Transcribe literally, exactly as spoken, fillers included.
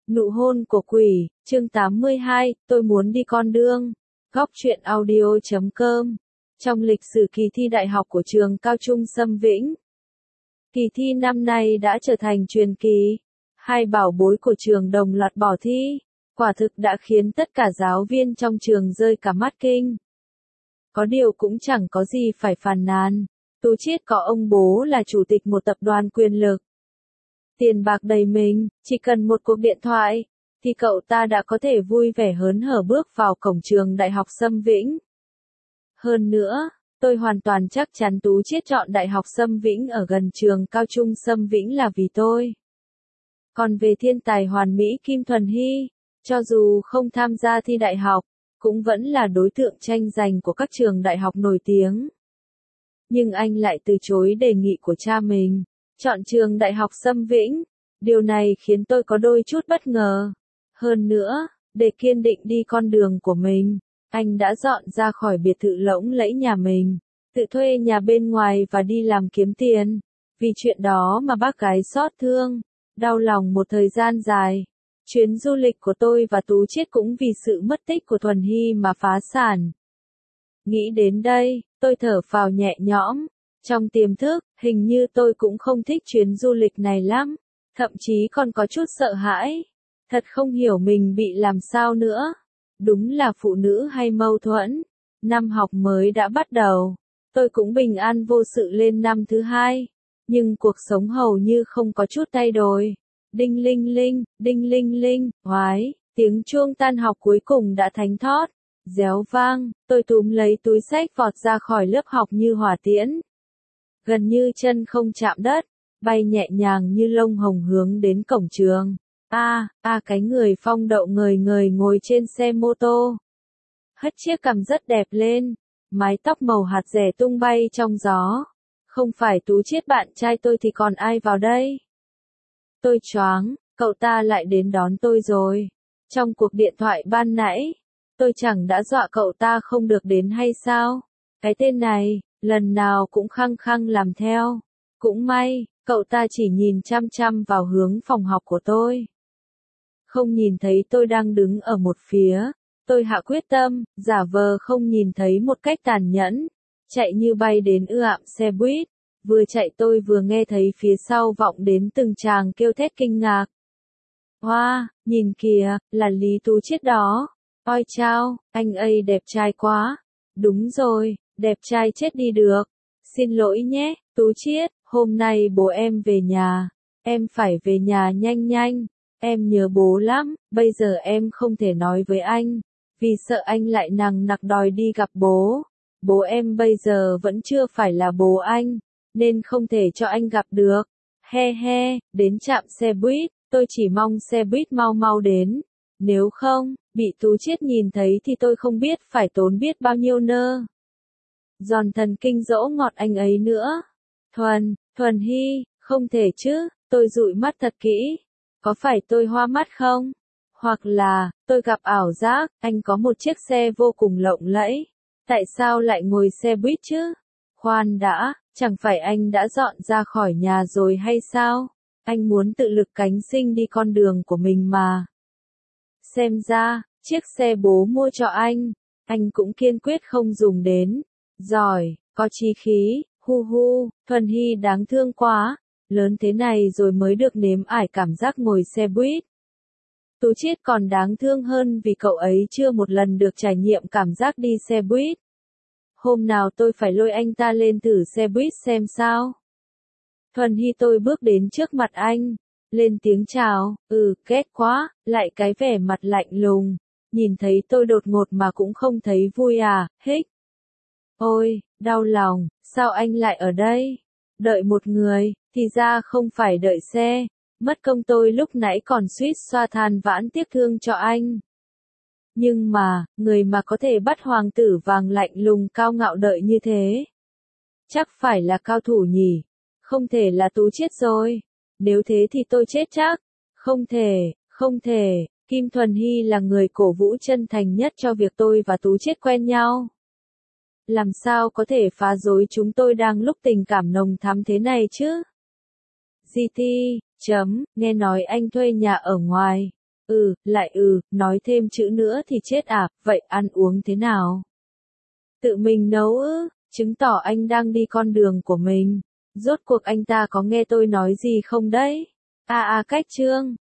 Nụ hôn của quỷ, chương tám mươi hai, tôi muốn đi con đường. Góc truyện audio chấm com. Trong lịch sử kỳ thi đại học của trường Cao Trung Xâm Vĩnh, kỳ thi năm nay đã trở thành truyền kỳ. Hai bảo bối của trường đồng loạt bỏ thi, quả thực đã khiến tất cả giáo viên trong trường rơi cả mắt kinh. Có điều cũng chẳng có gì phải phàn nàn. Tú Chiết có ông bố là chủ tịch một tập đoàn quyền lực. Tiền bạc đầy mình, chỉ cần một cuộc điện thoại, thì cậu ta đã có thể vui vẻ hớn hở bước vào cổng trường Đại học Xâm Vĩnh. Hơn nữa, tôi hoàn toàn chắc chắn Tú Chiết chọn Đại học Xâm Vĩnh ở gần trường Cao Trung Xâm Vĩnh là vì tôi. Còn về thiên tài hoàn mỹ Kim Thuần Hy, cho dù không tham gia thi đại học, cũng vẫn là đối tượng tranh giành của các trường đại học nổi tiếng. Nhưng anh lại từ chối đề nghị của cha mình, chọn trường Đại học Xâm Vĩnh. Điều này khiến tôi có đôi chút bất ngờ. Hơn nữa, để kiên định đi con đường của mình, anh đã dọn ra khỏi biệt thự lộng lẫy nhà mình, tự thuê nhà bên ngoài và đi làm kiếm tiền. Vì chuyện đó mà bác gái xót thương, đau lòng một thời gian dài. Chuyến du lịch của tôi và Tú Chiết cũng vì sự mất tích của Thuần Hy mà phá sản. Nghĩ đến đây, tôi thở phào nhẹ nhõm. Trong tiềm thức, hình như tôi cũng không thích chuyến du lịch này lắm, thậm chí còn có chút sợ hãi. Thật không hiểu mình bị làm sao nữa. Đúng là phụ nữ hay mâu thuẫn. Năm học mới đã bắt đầu, tôi cũng bình an vô sự lên năm thứ hai, nhưng cuộc sống hầu như không có chút thay đổi. Đinh linh linh, đinh linh linh, oái, tiếng chuông tan học cuối cùng đã thánh thót. Réo vang, tôi túm lấy túi xách vọt ra khỏi lớp học như hỏa tiễn. Gần như chân không chạm đất, bay nhẹ nhàng như lông hồng hướng đến cổng trường. A, à, a à, cái người phong đậu ngời ngời ngồi trên xe mô tô. Hất chiếc cằm rất đẹp lên, mái tóc màu hạt rẻ tung bay trong gió. Không phải Tú Chiết bạn trai tôi thì còn ai vào đây? Tôi choáng, cậu ta lại đến đón tôi rồi. Trong cuộc điện thoại ban nãy, tôi chẳng đã dọa cậu ta không được đến hay sao? Cái tên này, lần nào cũng khăng khăng làm theo. Cũng may, cậu ta chỉ nhìn chăm chăm vào hướng phòng học của tôi. Không nhìn thấy tôi đang đứng ở một phía. Tôi hạ quyết tâm, giả vờ không nhìn thấy một cách tàn nhẫn. Chạy như bay đến ư ạm xe buýt. Vừa chạy tôi vừa nghe thấy phía sau vọng đến từng tràng kêu thét kinh ngạc. Hoa, wow, nhìn kìa, là Lý Tú Chiết đó. Ôi chao, anh ấy đẹp trai quá. Đúng rồi, đẹp trai chết đi được. Xin lỗi nhé, Tú Chiết, hôm nay bố em về nhà. Em phải về nhà nhanh nhanh. Em nhớ bố lắm, bây giờ em không thể nói với anh. Vì sợ anh lại nằng nặc đòi đi gặp bố. Bố em bây giờ vẫn chưa phải là bố anh, nên không thể cho anh gặp được. He he, đến trạm xe buýt, tôi chỉ mong xe buýt mau mau đến. Nếu không, bị Tú Chiết nhìn thấy thì tôi không biết phải tốn biết bao nhiêu nơ. Giòn thần kinh dỗ ngọt anh ấy nữa. Thuần, Thuần Hy, không thể chứ, tôi dụi mắt thật kỹ. Có phải tôi hoa mắt không? Hoặc là, tôi gặp ảo giác, anh có một chiếc xe vô cùng lộng lẫy. Tại sao lại ngồi xe buýt chứ? Khoan đã, chẳng phải anh đã dọn ra khỏi nhà rồi hay sao? Anh muốn tự lực cánh sinh đi con đường của mình mà. Xem ra, chiếc xe bố mua cho anh, anh cũng kiên quyết không dùng đến. Giỏi, có chí khí, hu hu, Thuần Hy đáng thương quá, lớn thế này rồi mới được nếm ải cảm giác ngồi xe buýt. Tú Chiết còn đáng thương hơn vì cậu ấy chưa một lần được trải nghiệm cảm giác đi xe buýt. Hôm nào tôi phải lôi anh ta lên thử xe buýt xem sao. Thuần Hy tôi bước đến trước mặt anh, lên tiếng chào, ừ, ghét quá, lại cái vẻ mặt lạnh lùng, nhìn thấy tôi đột ngột mà cũng không thấy vui à, hích. Ôi, đau lòng, sao anh lại ở đây? Đợi một người, thì ra không phải đợi xe, mất công tôi lúc nãy còn suýt xoa than vãn tiếc thương cho anh. Nhưng mà, người mà có thể bắt hoàng tử vàng lạnh lùng cao ngạo đợi như thế, chắc phải là cao thủ nhỉ, không thể là Tú Chiết rồi. Nếu thế thì tôi chết chắc. Không thể, không thể, Kim Thuần Hy là người cổ vũ chân thành nhất cho việc tôi và Tú Chiết quen nhau. Làm sao có thể phá rối chúng tôi đang lúc tình cảm nồng thắm thế này chứ? giê tê, chấm, nghe nói anh thuê nhà ở ngoài. Ừ, lại ừ, nói thêm chữ nữa thì chết à, vậy ăn uống thế nào? Tự mình nấu ư, chứng tỏ anh đang đi con đường của mình. Rốt cuộc anh ta có nghe tôi nói gì không đấy? À à cách Trương.